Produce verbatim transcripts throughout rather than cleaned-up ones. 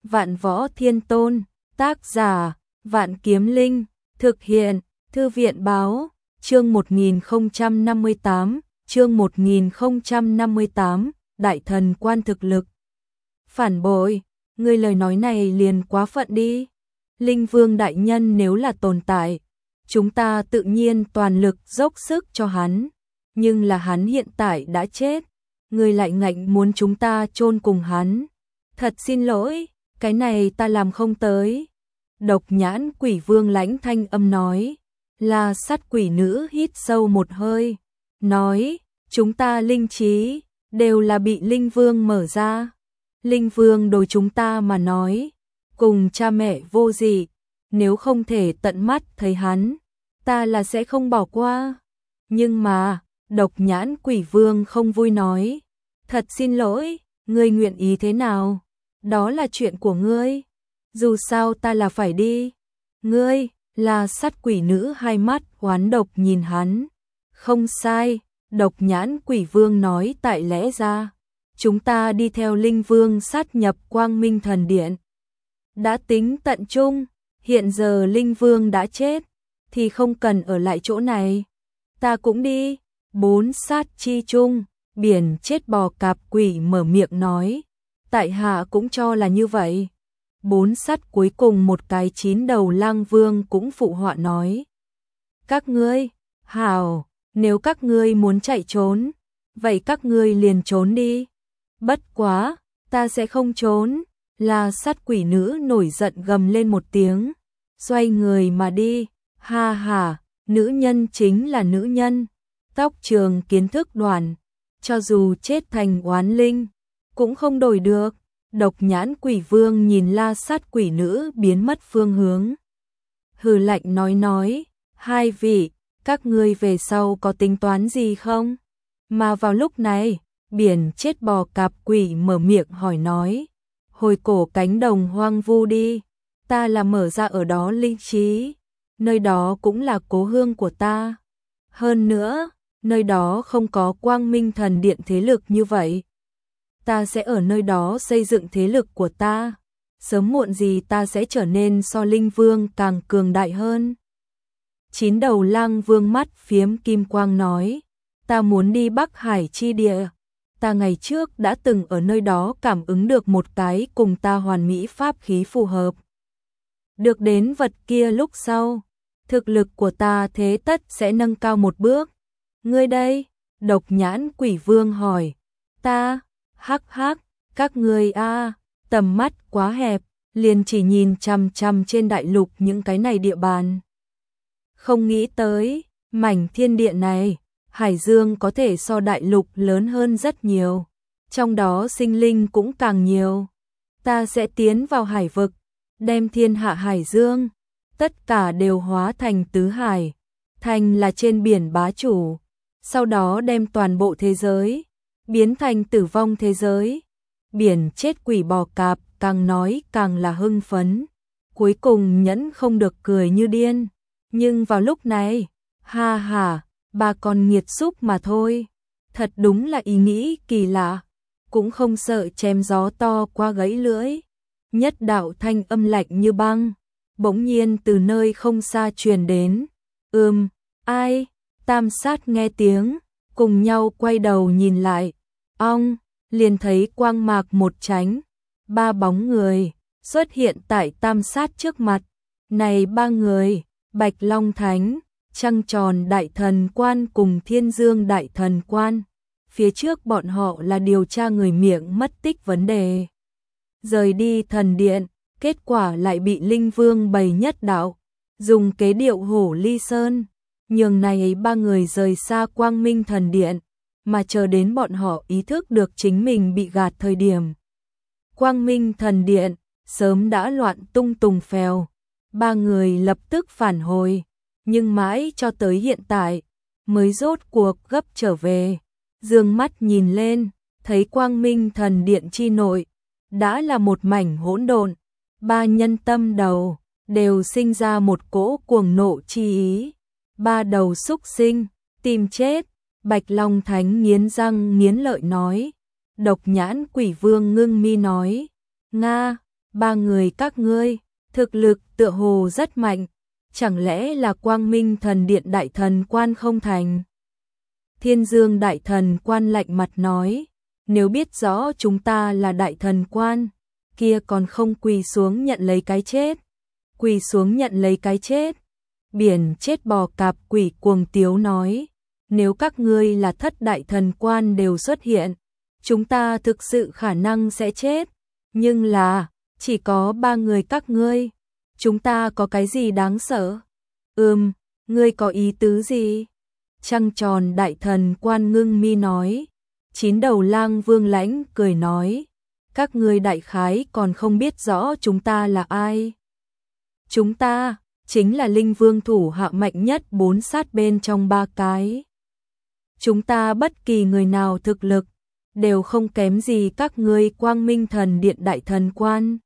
Vạn Võ Thiên Tôn, tác giả, Vạn Kiếm Linh, thực hiện, Thư viện báo, chương một nghìn không trăm năm mươi tám, chương một nghìn không trăm năm mươi tám, Đại Thần Quan thực lực. Phản bội, ngươi lời nói này liền quá phận đi. Linh Vương đại nhân nếu là tồn tại, chúng ta tự nhiên toàn lực dốc sức cho hắn, nhưng là hắn hiện tại đã chết, ngươi lại ngạnh muốn chúng ta chôn cùng hắn. Thật xin lỗi, cái này ta làm không tới. Độc Nhãn Quỷ Vương lãnh thanh âm nói. La Sát quỷ nữ hít sâu một hơi, nói, chúng ta linh trí đều là bị Linh Vương mở ra. Linh Vương đối chúng ta mà nói, cùng cha mẹ vô dị, nếu không thể tận mắt thấy hắn, ta là sẽ không bỏ qua. Nhưng mà, Độc Nhãn Quỷ Vương không vui nói, thật xin lỗi, ngươi nguyện ý thế nào, đó là chuyện của ngươi, dù sao ta là phải đi. Ngươi, La Sát quỷ nữ hai mắt oán độc nhìn hắn. Không sai, Độc Nhãn Quỷ Vương nói tại lẽ ra, chúng ta đi theo Linh Vương sát nhập Quang Minh Thần Điện. Đã tính tận chung, hiện giờ Linh Vương đã chết, thì không cần ở lại chỗ này. Ta cũng đi. Bốn sát chi chung, biển chết bò cạp quỷ mở miệng nói. Tại hạ cũng cho là như vậy. Bốn sát cuối cùng một cái chín đầu lang vương cũng phụ họa nói. Các ngươi, hảo, nếu các ngươi muốn chạy trốn, vậy các ngươi liền trốn đi. Bất quá, ta sẽ không trốn. La Sát quỷ nữ nổi giận gầm lên một tiếng, xoay người mà đi. Ha ha, nữ nhân chính là nữ nhân. Tóc trường kiến thức đoàn, cho dù chết thành oán linh, cũng không đổi được. Độc Nhãn Quỷ Vương nhìn La Sát quỷ nữ biến mất phương hướng, hừ lạnh nói nói, hai vị, các ngươi về sau có tính toán gì không? Mà vào lúc này, biển chết bò cạp quỷ mở miệng hỏi nói, hồi cổ cánh đồng hoang vu đi, ta là mở ra ở đó linh trí, nơi đó cũng là cố hương của ta. Hơn nữa, nơi đó không có Quang Minh Thần Điện thế lực như vậy. Ta sẽ ở nơi đó xây dựng thế lực của ta, sớm muộn gì ta sẽ trở nên so Linh Vương càng cường đại hơn. Chín đầu lang vương mắt phiếm kim quang nói, ta muốn đi Bắc Hải chi địa, ta ngày trước đã từng ở nơi đó cảm ứng được một cái cùng ta hoàn mỹ pháp khí phù hợp. Được đến vật kia lúc sau, thực lực của ta thế tất sẽ nâng cao một bước. Ngươi đây? Độc Nhãn Quỷ Vương hỏi. Ta, hắc hắc, các ngươi a, tầm mắt quá hẹp, liền chỉ nhìn chằm chằm trên đại lục những cái này địa bàn. Không nghĩ tới, mảnh thiên địa này, hải dương có thể so đại lục lớn hơn rất nhiều, trong đó sinh linh cũng càng nhiều. Ta sẽ tiến vào hải vực, đem thiên hạ hải dương, tất cả đều hóa thành tứ hải, thành là trên biển bá chủ, sau đó đem toàn bộ thế giới biến thành tử vong thế giới. Biển chết quỷ bò cạp càng nói càng là hưng phấn, cuối cùng nhẫn không được cười như điên. Nhưng vào lúc này, ha ha, bà còn nghiệt xúc mà thôi, thật đúng là ý nghĩ kỳ lạ, cũng không sợ chém gió to qua gãy lưỡi. Nhất đạo thanh âm lạnh như băng, bỗng nhiên từ nơi không xa truyền đến. Ừm, ai? Tam sát nghe tiếng, cùng nhau quay đầu nhìn lại. Ong, liền thấy quang mạc một tránh, ba bóng người xuất hiện tại tam sát trước mặt. Này ba người, Bạch Long Thánh, Trăng Tròn Đại Thần Quan cùng Thiên Dương Đại Thần Quan. Phía trước bọn họ là điều tra người miệng mất tích vấn đề. Rời đi thần điện, kết quả lại bị Linh Vương bày nhất đạo, dùng kế điệu hổ ly sơn, nhường này ba người rời xa Quang Minh Thần Điện, mà chờ đến bọn họ ý thức được chính mình bị gạt thời điểm. Quang Minh Thần Điện sớm đã loạn tung tùng phèo, ba người lập tức phản hồi, nhưng mãi cho tới hiện tại mới rốt cuộc gấp trở về. Dương mắt nhìn lên, thấy Quang Minh Thần Điện chi nội đã là một mảnh hỗn độn, ba nhân tâm đầu đều sinh ra một cỗ cuồng nộ chi ý, ba đầu súc sinh tìm chết. Bạch Long Thánh nghiến răng nghiến lợi nói. Độc Nhãn Quỷ Vương ngưng mi nói, Nga, ba người các ngươi, thực lực tựa hồ rất mạnh, chẳng lẽ là Quang Minh Thần Điện đại thần quan không thành? Thiên Dương đại thần quan lạnh mặt nói, nếu biết rõ chúng ta là đại thần quan, kia còn không quỳ xuống nhận lấy cái chết. Quỳ xuống nhận lấy cái chết. Biển chết bò cạp quỷ cuồng tiếu nói, nếu các ngươi là thất đại thần quan đều xuất hiện, chúng ta thực sự khả năng sẽ chết, nhưng là, chỉ có ba người các ngươi, chúng ta có cái gì đáng sợ? Ừm, ngươi có ý tứ gì? Trăng tròn đại thần quan ngưng mi nói, chín đầu lang vương lãnh cười nói, các ngươi đại khái còn không biết rõ chúng ta là ai. Chúng ta, chính là linh vương thủ hạ mạnh nhất bốn sát bên trong ba cái. Chúng ta bất kỳ người nào thực lực, đều không kém gì các ngươi Quang Minh Thần Điện đại thần quan.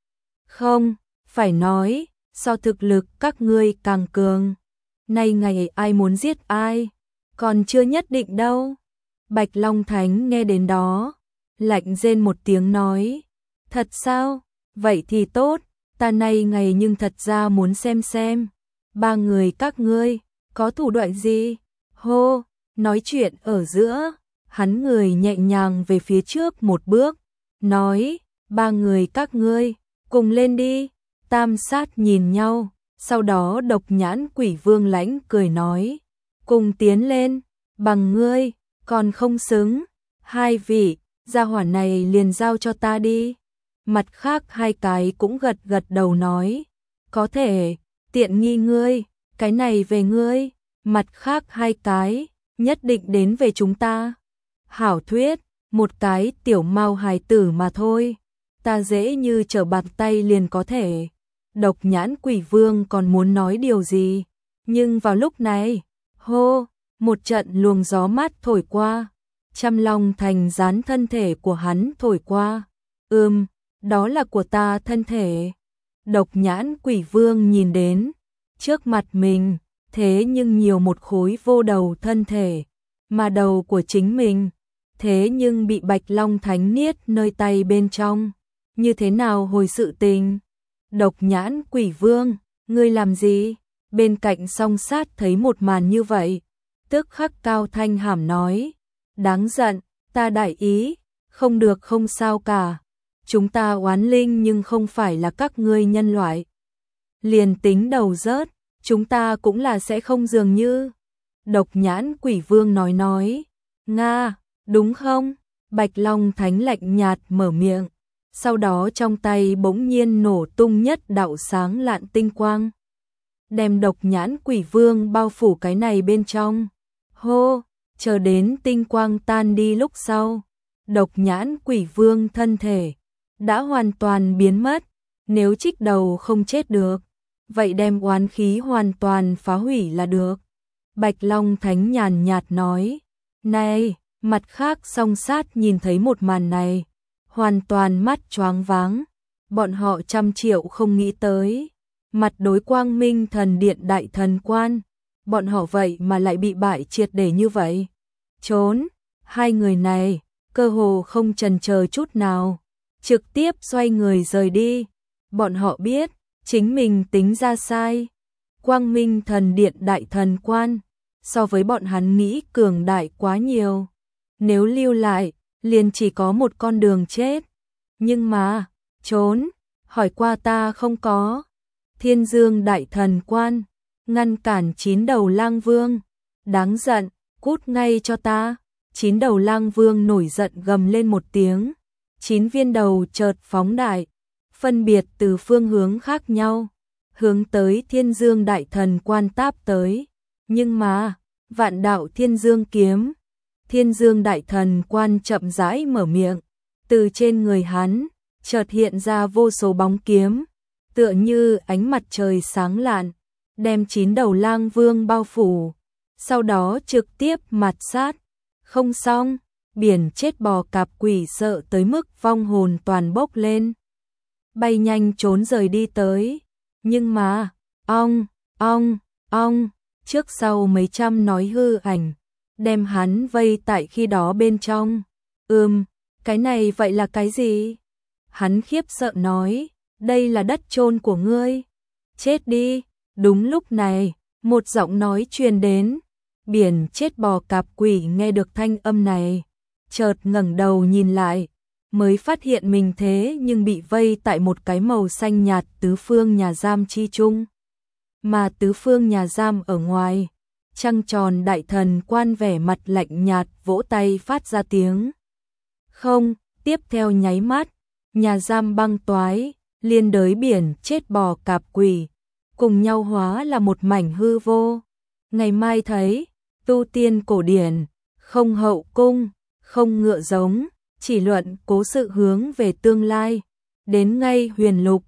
Không, phải nói, so thực lực các ngươi càng cường. Nay ngày ai muốn giết ai, còn chưa nhất định đâu. Bạch Long Thánh nghe đến đó, lạnh rên một tiếng nói, thật sao, vậy thì tốt, ta nay ngày nhưng thật ra muốn xem xem, ba người các ngươi, có thủ đoạn gì? Hô, nói chuyện ở giữa, hắn người nhẹ nhàng về phía trước một bước, nói, ba người các ngươi, cùng lên đi. Tam sát nhìn nhau, sau đó độc nhãn quỷ vương lãnh cười nói, cùng tiến lên, bằng ngươi, còn không xứng, hai vị, gia hỏa này liền giao cho ta đi. Mặt khác hai cái cũng gật gật đầu nói, có thể, tiện nghi ngươi, cái này về ngươi, mặt khác hai cái, nhất định đến về chúng ta. Hảo thuyết, một cái tiểu mau hài tử mà thôi, ta dễ như trở bàn tay liền có thể. Độc nhãn quỷ vương còn muốn nói điều gì, nhưng vào lúc này, hô, một trận luồng gió mát thổi qua, Trăm Long Thành dán thân thể của hắn thổi qua. Ừm, đó là của ta thân thể. Độc nhãn quỷ vương nhìn đến, trước mặt mình, thế nhưng nhiều một khối vô đầu thân thể, mà đầu của chính mình, thế nhưng bị Bạch Long Thánh niết nơi tay bên trong, như thế nào hồi sự tình? Độc nhãn quỷ vương, ngươi làm gì? Bên cạnh song sát thấy một màn như vậy, tức khắc cao thanh hàm nói, đáng giận, ta đại ý, không được không sao cả, chúng ta oán linh nhưng không phải là các ngươi nhân loại. Liền tính đầu rớt, chúng ta cũng là sẽ không dường như. Độc nhãn quỷ vương nói nói, Nga, đúng không? Bạch Long Thánh lạnh nhạt mở miệng, sau đó trong tay bỗng nhiên nổ tung nhất đạo sáng lạn tinh quang, đem độc nhãn quỷ vương bao phủ cái này bên trong. Hô, chờ đến tinh quang tan đi lúc sau, độc nhãn quỷ vương thân thể đã hoàn toàn biến mất, nếu trích đầu không chết được, vậy đem oán khí hoàn toàn phá hủy là được. Bạch Long Thánh nhàn nhạt nói, này, mặt khác song sát nhìn thấy một màn này, hoàn toàn mắt choáng váng, bọn họ trăm triệu không nghĩ tới, mặt đối Quang Minh Thần Điện đại thần quan, bọn họ vậy mà lại bị bại triệt để như vậy. Trốn, hai người này, cơ hồ không chần chờ chút nào, trực tiếp xoay người rời đi, bọn họ biết, chính mình tính ra sai. Quang Minh Thần Điện đại thần quan, so với bọn hắn nghĩ cường đại quá nhiều, nếu lưu lại, liền chỉ có một con đường chết. Nhưng mà, trốn, hỏi qua ta không có. Thiên Dương đại thần quan, ngăn cản chín đầu lang vương, đáng giận, cút ngay cho ta. Chín đầu lang vương nổi giận gầm lên một tiếng, chín viên đầu chợt phóng đại, phân biệt từ phương hướng khác nhau, hướng tới Thiên Dương đại thần quan táp tới. Nhưng mà, vạn đạo Thiên Dương kiếm, Thiên Dương đại thần quan chậm rãi mở miệng, từ trên người hắn chợt hiện ra vô số bóng kiếm, tựa như ánh mặt trời sáng lạn, đem chín đầu lang vương bao phủ, sau đó trực tiếp mạt sát. Không xong, biển chết bò cạp quỷ sợ tới mức vong hồn toàn bốc lên, bay nhanh trốn rời đi tới. Nhưng mà, ong, ong, ong, trước sau mấy trăm nói hư ảnh, đem hắn vây tại khi đó bên trong. Ừm, cái này vậy là cái gì? Hắn khiếp sợ nói, đây là đất chôn của ngươi, chết đi. Đúng lúc này, một giọng nói truyền đến, biển chết bò cạp quỷ nghe được thanh âm này, chợt ngẩng đầu nhìn lại, mới phát hiện mình thế nhưng bị vây tại một cái màu xanh nhạt tứ phương nhà giam chi chung. Mà tứ phương nhà giam ở ngoài, trăng tròn đại thần quan vẻ mặt lạnh nhạt vỗ tay phát ra tiếng. Không, tiếp theo nháy mắt, nhà giam băng toái, liên đới biển chết bò cạp quỷ, cùng nhau hóa là một mảnh hư vô. Ngày mai thấy, tu tiên cổ điển, không hậu cung, không ngựa giống, chỉ luận cố sự hướng về tương lai, đến ngay huyền lục,